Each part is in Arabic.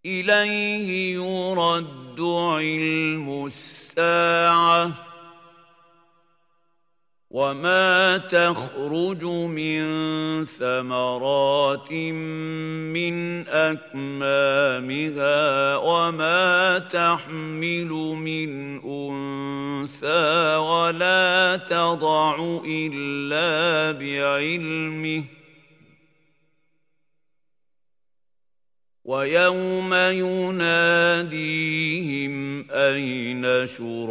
إليه يرد علم الساعة وما تخرج من ثمرات من أكمامها وما تحمل من أنثى ولا تضع إلا بعلمه ويوم يناديهم أين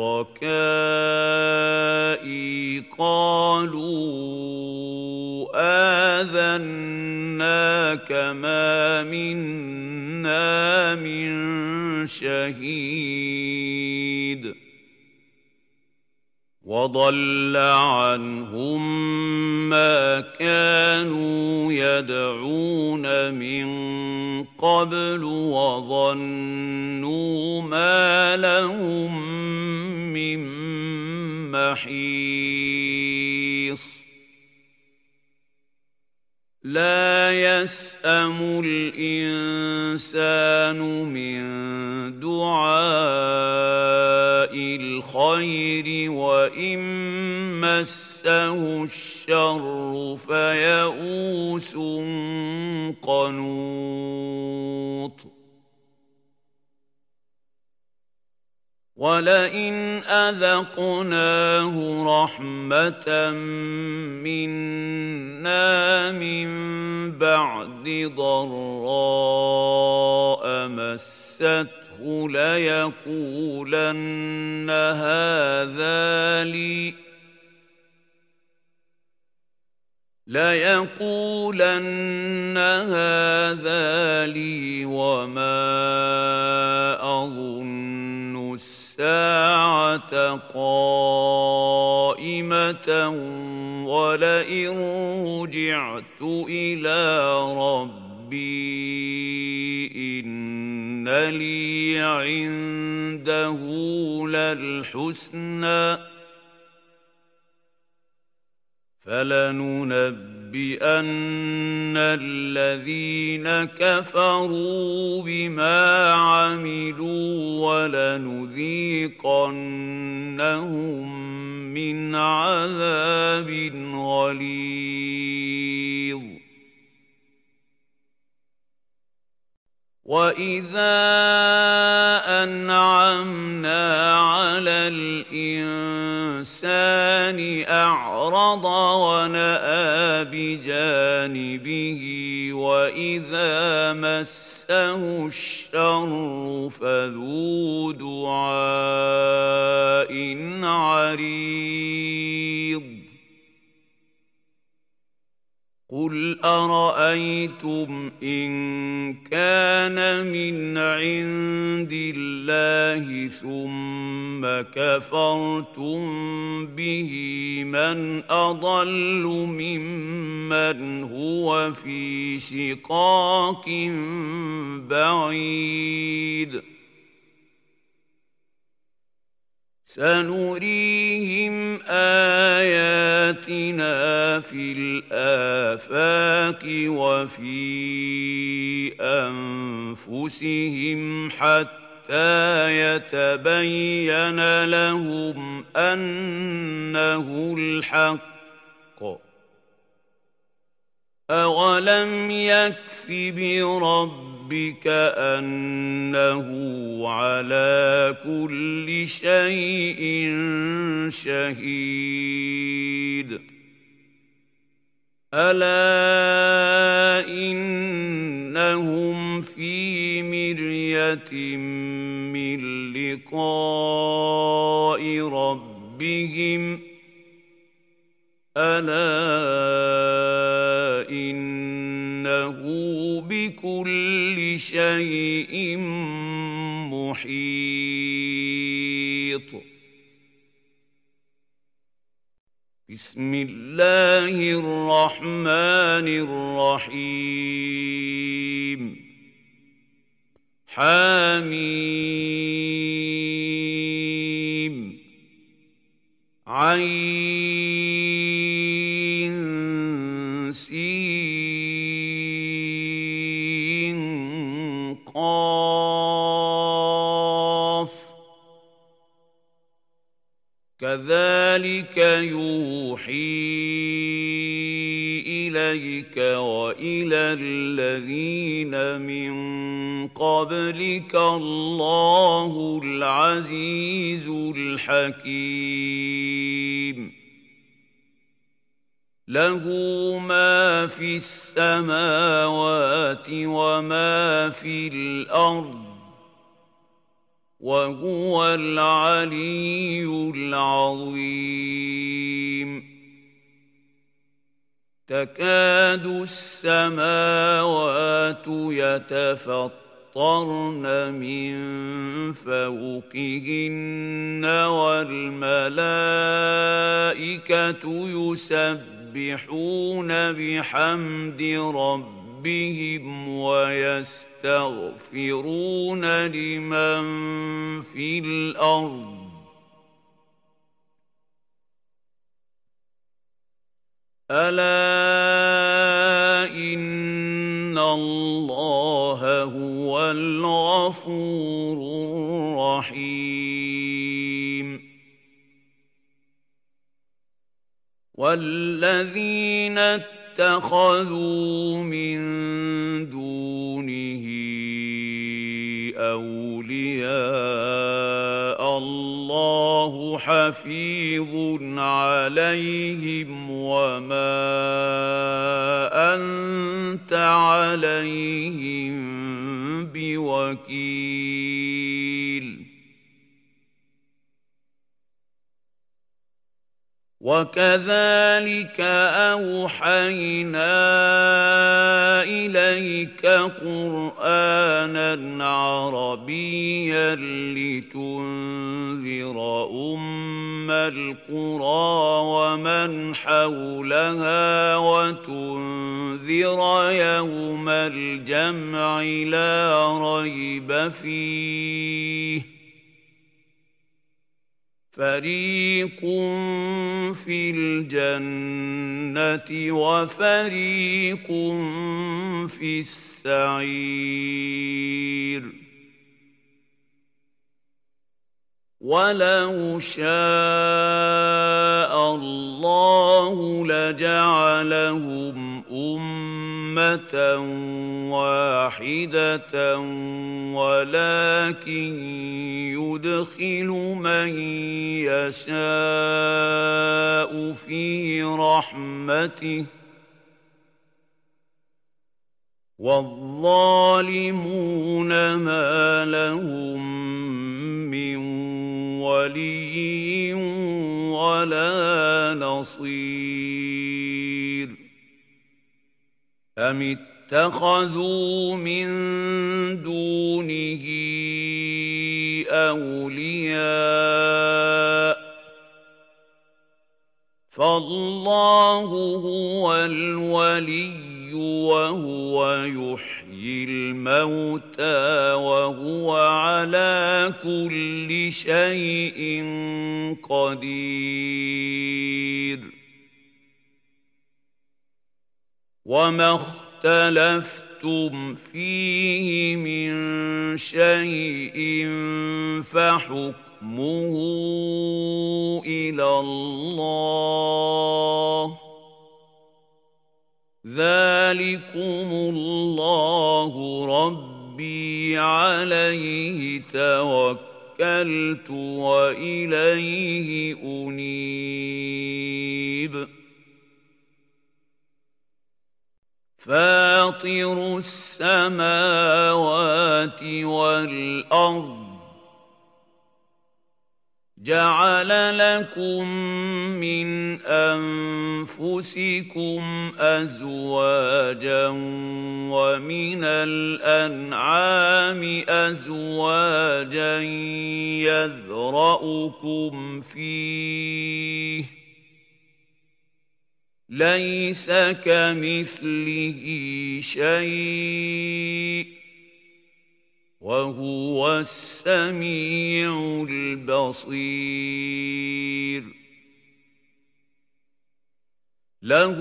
شركائي قالوا آذناك ما منا من شهيد وضل عنهم ما كانوا يدعون من قبل وظنوا ما لهم من محيص لا يسأم الإنسان من دعاء الخير وإن مسه الشر فيئوس قنوط ولئن أذقناه رحمة منا من بعد ضراء مسته ليقولن هذا لي وما أظن الساعة قائمة ولئن رجعت إلى ربي إن لي عنده للحسنى فلننبئن الذين كفروا بما عملوا ولنذيقنهم من عذاب غليظ وإذا أنعمنا على الإنسان أعرض ونأى بجانبه وإذا مسه الشر فذو دعاء عريض قل أرأيتم إن كان من عند الله ثم كفرتم به من أضل ممن هو في شقاق بعيد سنريهم آياتنا في الآفاق وفي أنفسهم حتى يتبين لهم أنه الحق أولم يكف بربك أنه على كل شيء شهيد ألا إنهم في مرية من لقاء ربهم ألا إنه بكل شيء محيط بسم الله الرحمن الرحيم حميم عين سين قاف كذلك يوحي إليك وإلى الذين من قبلك الله العزيز الحكيم له ما في السماوات وما في الأرض وهو العلي العظيم تكاد السماوات يتفطرن من فوقهن والملائكة يسبحون بحمد ربهم ويستغفرون لمن في الأرض ألا إن الله هو الغفور الرحيم والذين اتخذوا من دونه أولياء الله حفيظ عليهم وما أنت عليهم بوكيل وكذلك أوحينا إليك قرآنا عربيا لتنذر أم القرى ومن حولها وتنذر يوم الجمع لا ريب فيه فريق في الجنة وفريق في السعير ولو شاء الله لجعلهم أمة واحدة ولكن يدخل من يشاء في رحمته والظالمون ما لهم من ولي ولا نصير أم اتخذوا من دونه أولياء فالله هو الولي وهو يحيي الموتى وهو على كل شيء قدير وما اختلفتم فيه من شيء فحكمه إلى الله ذلكم الله ربي عليه توكلت وإليه أنيب فاطر السماوات والأرض جعل لكم من أنفسكم أزواجا ومن الأنعام أزواجا يذرأكم فيه ليس كمثله شيء وهو السميع البصير له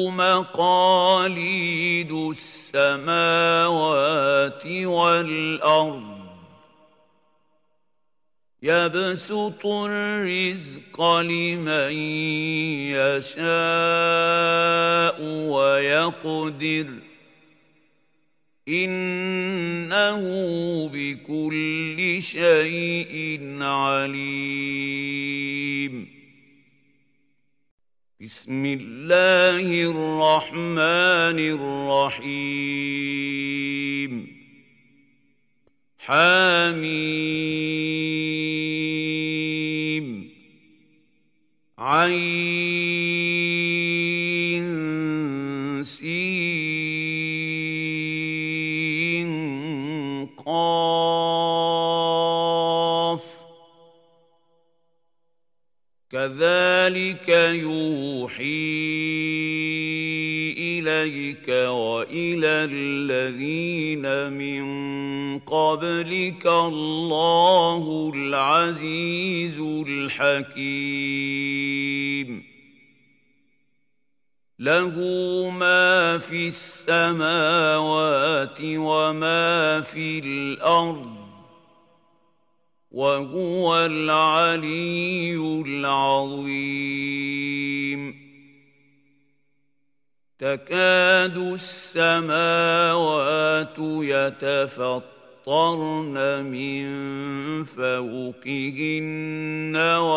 مقاليد السماوات والأرض يبسط الرزق لمن يشاء ويقدر إنه بكل شيء عليم. بسم الله الرحمن الرحيم. حميم عين سين قاف كذلك يوحي إليك وإلى الذين من قبلك الله العزيز الحكيم. له ما في السماوات وما في الأرض وهو العلي العظيم. تكاد السماوات يتفطرن من فوقهن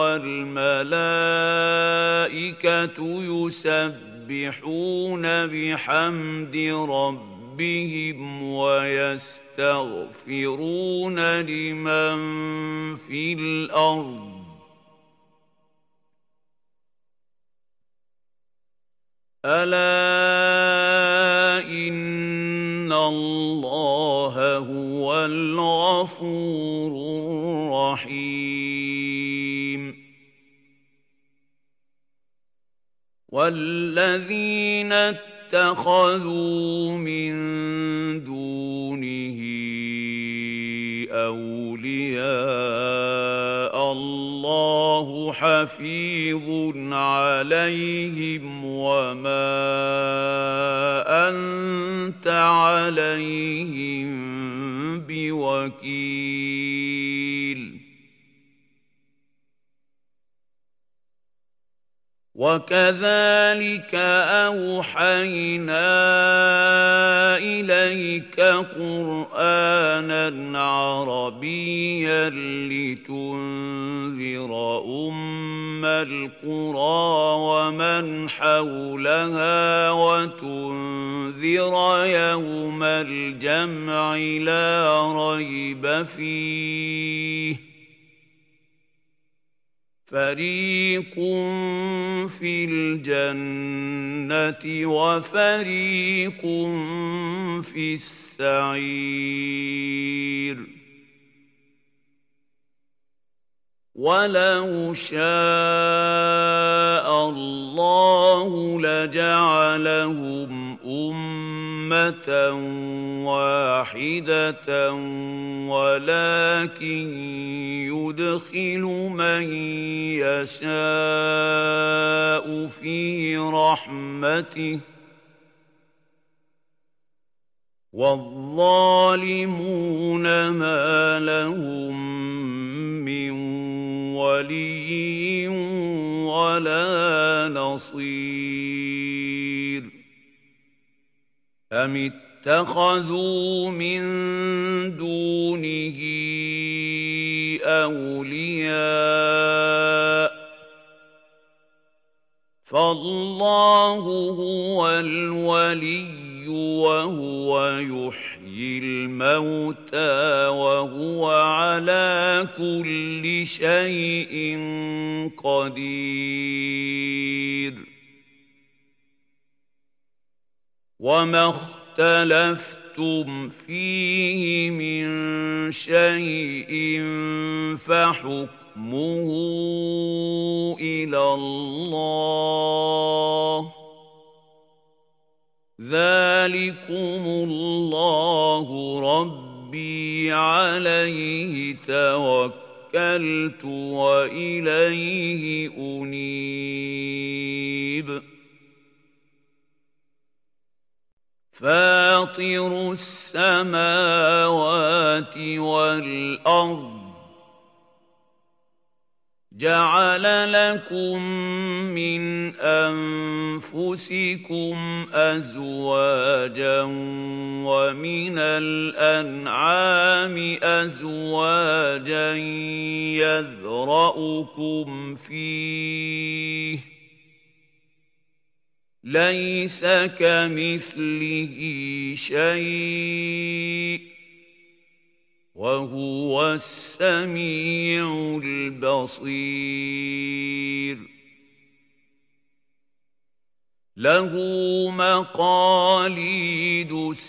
والملائكة يسبحون بحمد ربهم ويستغفرون لمن في الأرض ألا إن الله هو الغفور الرحيم. والذين اتخذوا من دونه أولياء الله حفيظ عليهم وما أنت عليهم بوكيل. وكذلك أوحينا إليك قرآنا عربيا لتنذر أم القرى ومن حولها وتنذر يوم الجمع لا ريب فيه فريق في الجنة وفريق في السعير. ولو شاء الله لجعلهم أمة واحدة ولكن يدخل من يشاء في رحمته والظالمون ما لهم من ولي ولا نصير. أم اتخذوا من دونه أولياء فالله هو الولي وهو يحيي الموتى وهو على كل شيء قدير. وما اختلفتم فيه من شيء فحكمه إلى الله ذلكم الله ربي عليه توكلت وإليه أنيب. فاطر السماوات والأرض جعل لكم من أنفسكم أزواجا ومن الأنعام أزواجا يذرأكم فيه ليس كمثله شيء وهو السميع البصير له مقاليد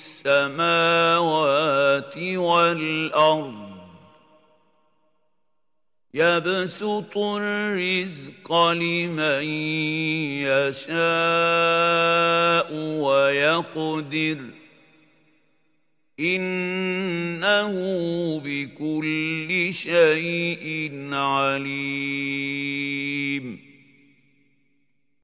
السماوات والأرض يبسط الرزق لمن يشاء ويقدر إنه بكل شيء عليم